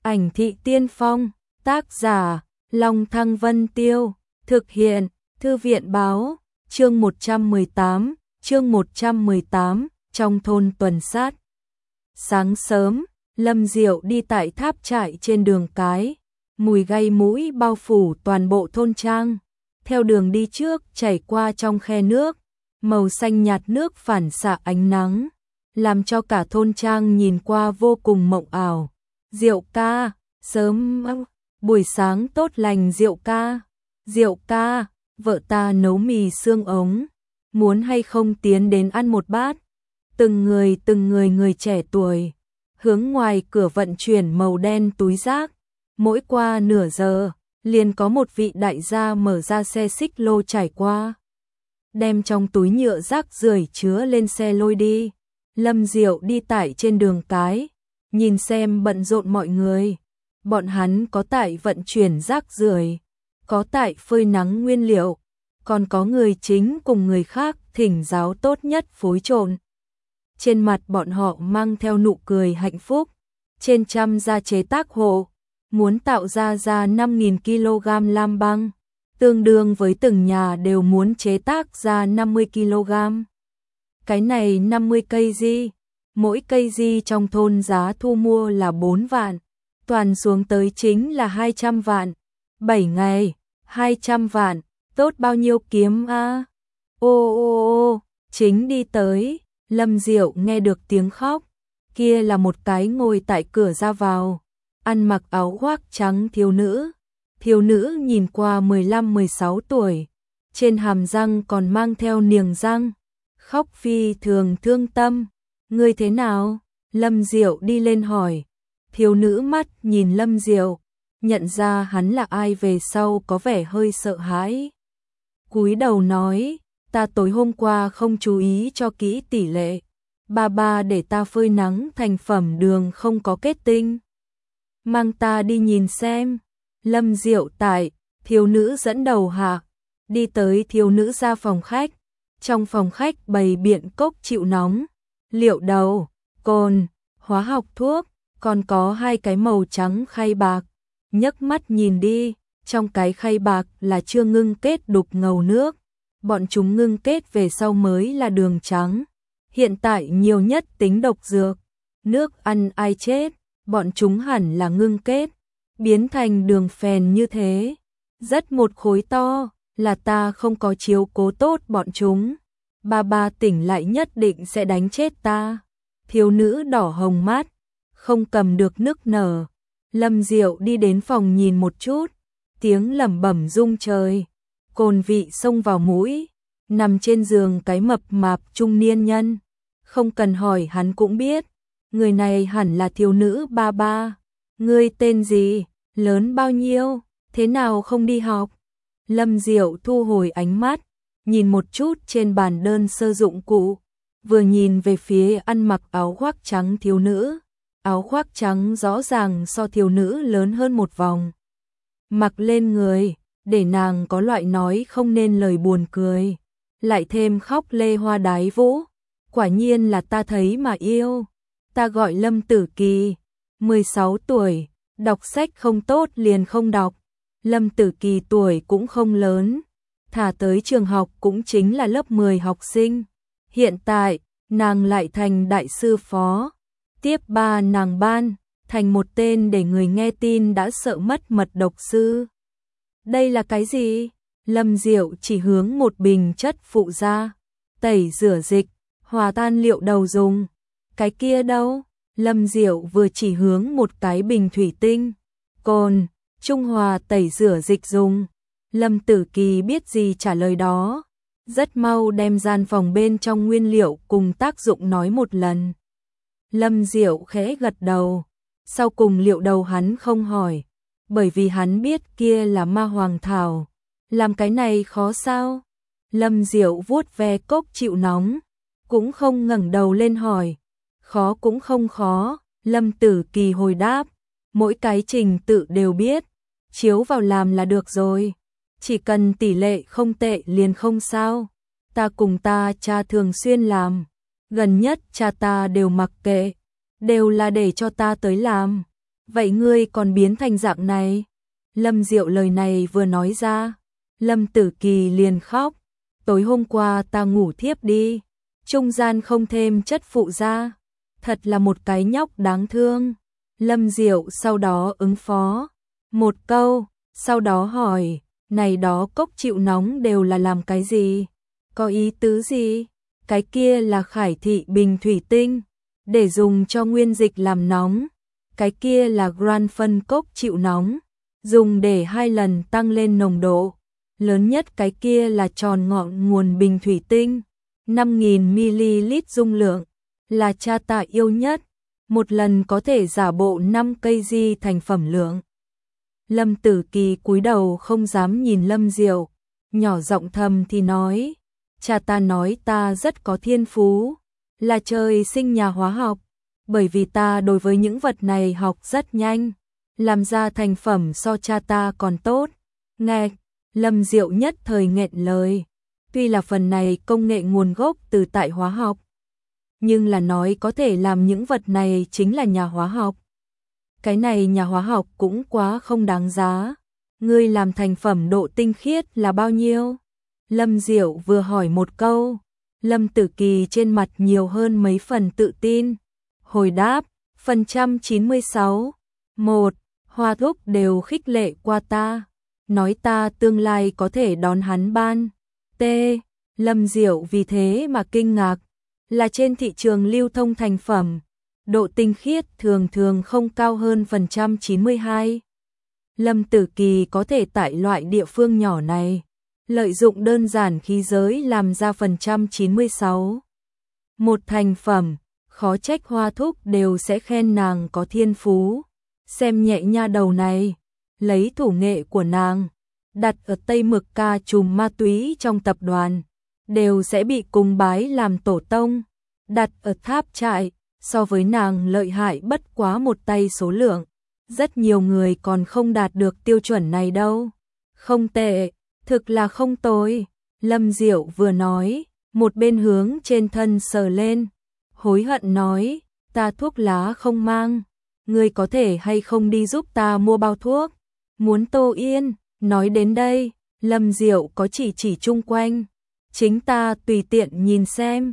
Ảnh thị tiên phong, tác giả, Long Thăng Vân Tiêu, thực hiện, Thư viện báo, chương 118, trong thôn tuần sát. Sáng sớm, Lâm Diệu đi tại tháp trại trên đường cái, mùi gây mũi bao phủ toàn bộ thôn trang. Theo đường đi trước chảy qua trong khe nước, màu xanh nhạt nước phản xạ ánh nắng, làm cho cả thôn trang nhìn qua vô cùng mộng ảo. Diệu ca, sớm, buổi sáng tốt lành Diệu ca. Diệu ca, vợ ta nấu mì xương ống, muốn hay không tiến đến ăn một bát. Từng người người trẻ tuổi, hướng ngoài cửa vận chuyển màu đen túi rác. Mỗi qua nửa giờ, liền có một vị đại gia mở ra xe xích lô trải qua, đem trong túi nhựa rác rưởi chứa lên xe lôi đi. Lâm Diệu đi tải trên đường cái, nhìn xem bận rộn mọi người. Bọn hắn có tại vận chuyển rác rưởi, có tại phơi nắng nguyên liệu, còn có người chính cùng người khác thỉnh giáo tốt nhất phối trộn. Trên mặt bọn họ mang theo nụ cười hạnh phúc. Trên trăm gia chế tác hộ muốn tạo ra 5.000 kg lam băng, tương đương với từng nhà đều muốn chế tác ra 50 kg. Cái này 50 cây di, mỗi cây di trong thôn giá thu mua là 4 vạn, toàn xuống tới chính là 200 vạn. 7 ngày, 200 vạn, tốt bao nhiêu kiếm a? Ô, chính đi tới, Lâm Diệu nghe được tiếng khóc. Kia là một cái ngồi tại cửa ra vào, ăn mặc áo khoác trắng thiếu nữ. Thiếu nữ nhìn qua 15-16 tuổi, trên hàm răng còn mang theo niềng răng, khóc phi thường thương tâm. Ngươi thế nào? Lâm Diệu đi lên hỏi. Thiếu nữ mắt nhìn Lâm Diệu, nhận ra hắn là ai về sau có vẻ hơi sợ hãi. Cúi đầu nói, ta tối hôm qua không chú ý cho kỹ tỷ lệ. Ba để ta phơi nắng thành phẩm đường không có kết tinh. Mang ta đi nhìn xem. Lâm Diệu tại, thiếu nữ dẫn đầu hạ, đi tới thiếu nữ ra phòng khách. Trong phòng khách bày biện cốc chịu nóng, liệu đầu, cồn, hóa học thuốc, còn có 2 cái màu trắng khay bạc. Nhấc mắt nhìn đi, trong cái khay bạc là chưa ngưng kết đục ngầu nước. Bọn chúng ngưng kết về sau mới là đường trắng. Hiện tại nhiều nhất tính độc dược, nước ăn ai chết, bọn chúng hẳn là ngưng kết, biến thành đường phèn như thế. Rất một khối to, là ta không có chiếu cố tốt bọn chúng. Ba tỉnh lại nhất định sẽ đánh chết ta. Thiếu nữ đỏ hồng mắt, không cầm được nức nở. Lâm Diệu đi đến phòng nhìn một chút, tiếng lẩm bẩm rung trời. Cồn vị xông vào mũi, nằm trên giường cái mập mạp trung niên nhân. Không cần hỏi hắn cũng biết, người này hẳn là thiếu nữ ba. Ngươi tên gì, lớn bao nhiêu, thế nào không đi học? Lâm Diệu thu hồi ánh mắt, nhìn một chút trên bàn đơn sơ dụng cụ, vừa nhìn về phía ăn mặc áo khoác trắng thiếu nữ. Áo khoác trắng rõ ràng so thiếu nữ lớn hơn một vòng. Mặc lên người, để nàng có loại nói không nên lời buồn cười. Lại thêm khóc lê hoa đái vũ. Quả nhiên là ta thấy mà yêu. Ta gọi Lâm Tử Kỳ, 16 tuổi, đọc sách không tốt liền không đọc. Lâm Tử Kỳ tuổi cũng không lớn, thả tới trường học cũng chính là lớp 10 học sinh. Hiện tại, nàng lại thành đại sư phó. Tiếp ba nàng ban, thành một tên để người nghe tin đã sợ mất mật độc sư. Đây là cái gì? Lâm Diệu chỉ hướng một bình chất phụ gia, tẩy rửa dịch, hòa tan liệu đầu dùng. Cái kia đâu? Lâm Diệu vừa chỉ hướng một cái bình thủy tinh, cồn, trung hòa tẩy rửa dịch dùng. Lâm Tử Kỳ biết gì trả lời đó, rất mau đem gian phòng bên trong nguyên liệu cùng tác dụng nói một lần. Lâm Diệu khẽ gật đầu, sau cùng liệu đầu hắn không hỏi, bởi vì hắn biết kia là ma hoàng thảo. Làm cái này khó sao? Lâm Diệu vuốt ve cốc chịu nóng, cũng không ngẩng đầu lên hỏi. Khó cũng không khó, Lâm Tử Kỳ hồi đáp, mỗi cái trình tự đều biết, chiếu vào làm là được rồi. Chỉ cần tỷ lệ không tệ liền không sao. Ta cùng ta cha thường xuyên làm, gần nhất cha ta đều mặc kệ, đều là để cho ta tới làm. Vậy ngươi còn biến thành dạng này? Lâm Diệu lời này vừa nói ra, Lâm Tử Kỳ liền khóc. Tối hôm qua ta ngủ thiếp đi, trung gian không thêm chất phụ ra, thật là một cái nhóc đáng thương. Lâm Diệu sau đó ứng phó một câu, sau đó hỏi, này đó cốc chịu nóng đều là làm cái gì? Có ý tứ gì? Cái kia là Khải thị bình thủy tinh, để dùng cho nguyên dịch làm nóng. Cái kia là Grand phân cốc chịu nóng, dùng để 2 lần tăng lên nồng độ. Lớn nhất cái kia là tròn ngọn nguồn bình thủy tinh, 5.000ml dung lượng, là cha ta yêu nhất, một lần có thể giả bộ 5 cây di thành phẩm lượng. Lâm Tử Kỳ cúi đầu không dám nhìn Lâm Diệu, nhỏ giọng thầm thì nói, cha ta nói ta rất có thiên phú, là trời sinh nhà hóa học, bởi vì ta đối với những vật này học rất nhanh, làm ra thành phẩm so cha ta còn tốt. Nghe, Lâm Diệu nhất thời nghẹn lời, tuy là phần này công nghệ nguồn gốc từ tại hóa học, nhưng là nói có thể làm những vật này chính là nhà hóa học. Cái này nhà hóa học cũng quá không đáng giá. Ngươi làm thành phẩm độ tinh khiết là bao nhiêu? Lâm Diệu vừa hỏi một câu, Lâm Tử Kỳ trên mặt nhiều hơn mấy phần tự tin. Hồi đáp, phần 196. 1. Hoa thúc đều khích lệ qua ta, nói ta tương lai có thể đón hắn ban. T. Lâm Diệu vì thế mà kinh ngạc, là trên thị trường lưu thông thành phẩm, độ tinh khiết thường thường không cao hơn phần 192. Lâm Tử Kỳ có thể tại loại địa phương nhỏ này, lợi dụng đơn giản khí giới làm ra phần 196. Một thành phẩm, khó trách Hoa thúc đều sẽ khen nàng có thiên phú. Xem nhẹ nha đầu này, lấy thủ nghệ của nàng, đặt ở Tây Mực ca trùm ma túy trong tập đoàn, đều sẽ bị cung bái làm tổ tông. Đặt ở Tháp Trại, so với nàng lợi hại bất quá một tay số lượng. Rất nhiều người còn không đạt được tiêu chuẩn này đâu. Không tệ, thực là không tồi. Lâm Diệu vừa nói, một bên hướng trên thân sờ lên, hối hận nói, ta thuốc lá không mang, ngươi có thể hay không đi giúp ta mua bao thuốc? Muốn Tô Yên? Nói đến đây, Lâm Diệu có chỉ chung quanh, chính ta tùy tiện nhìn xem.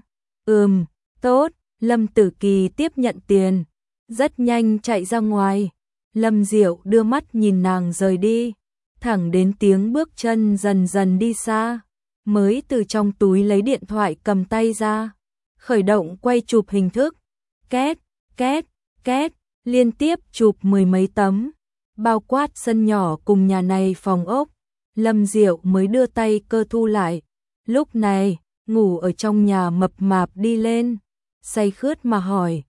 Tốt. Lâm Tử Kỳ tiếp nhận tiền, rất nhanh chạy ra ngoài. Lâm Diệu đưa mắt nhìn nàng rời đi, thẳng đến tiếng bước chân dần dần đi xa, mới từ trong túi lấy điện thoại cầm tay ra, khởi động quay chụp hình thức. Két, két, két, liên tiếp chụp 10 mấy tấm, bao quát sân nhỏ cùng nhà này phòng ốc. Lâm Diệu mới đưa tay cơ thu lại. Lúc này, ngủ ở trong nhà mập mạp đi lên, say khướt mà hỏi,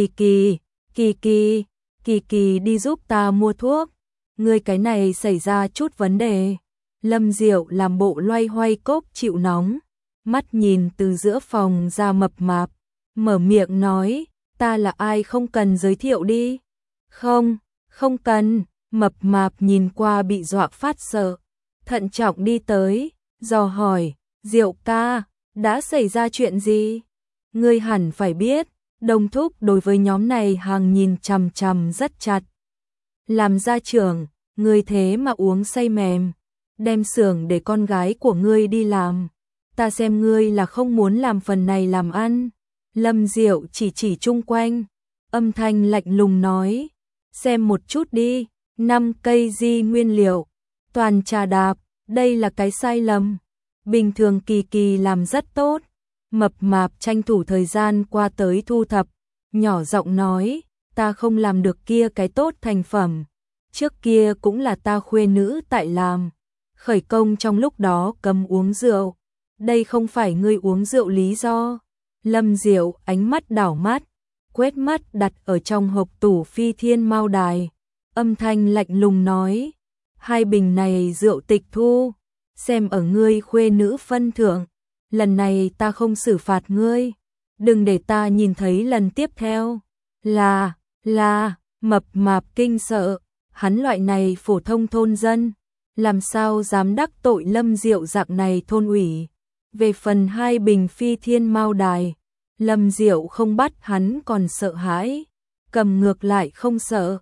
Kỳ Kỳ đi giúp ta mua thuốc, ngươi cái này xảy ra chút vấn đề. Lâm Diệu làm bộ loay hoay cốc chịu nóng, mắt nhìn từ giữa phòng ra mập mạp, mở miệng nói, ta là ai không cần giới thiệu đi. Không cần. Mập mạp nhìn qua bị dọa phát sợ, thận trọng đi tới, dò hỏi, Diệu ca, đã xảy ra chuyện gì? Ngươi hẳn phải biết, Đồng thúc đối với nhóm này hàng nhìn chằm chằm rất chặt. Làm gia trưởng, ngươi thế mà uống say mềm, đem xưởng để con gái của ngươi đi làm. Ta xem ngươi là không muốn làm phần này làm ăn. Lâm Diệu chỉ chung quanh, âm thanh lạnh lùng nói, xem một chút đi, 5 cây di nguyên liệu, toàn trà đạp, đây là cái sai lầm. Bình thường Kỳ Kỳ làm rất tốt. Mập mạp tranh thủ thời gian qua tới thu thập, nhỏ giọng nói, ta không làm được kia cái tốt thành phẩm, trước kia cũng là ta khuê nữ tại làm, khởi công trong lúc đó cấm uống rượu, đây không phải ngươi uống rượu lý do. Lâm Diệu ánh mắt đảo mắt, quét mắt đặt ở trong hộp tủ Phi Thiên Mao Đài, âm thanh lạnh lùng nói, 2 bình này rượu tịch thu, xem ở ngươi khuê nữ phân thượng. Lần này ta không xử phạt ngươi, đừng để ta nhìn thấy lần tiếp theo. Là, mập mạp kinh sợ, hắn loại này phổ thông thôn dân, làm sao dám đắc tội Lâm Diệu dạng này thôn ủy. Về phần 2 bình Phi Thiên Mao Đài, Lâm Diệu không bắt hắn còn sợ hãi, cầm ngược lại không sợ.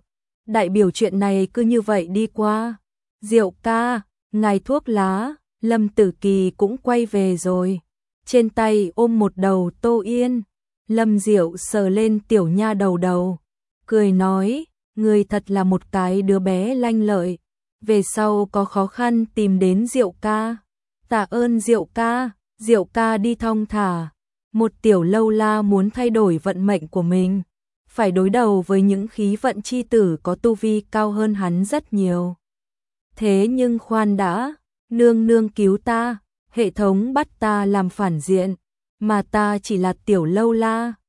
đại biểu chuyện này cứ như vậy đi qua. Diệu ca, ngài thuốc lá, Lâm Tử Kỳ cũng quay về rồi. Trên tay ôm một đầu Tô Yên. Lâm Diệu sờ lên tiểu nha đầu, cười nói, người thật là một cái đứa bé lanh lợi. Về sau có khó khăn tìm đến Diệu ca. Tạ ơn Diệu ca đi thong thả. Một tiểu lâu la muốn thay đổi vận mệnh của mình, phải đối đầu với những khí vận chi tử có tu vi cao hơn hắn rất nhiều. Thế nhưng khoan đã, nương nương cứu ta, hệ thống bắt ta làm phản diện, mà ta chỉ là tiểu lâu la,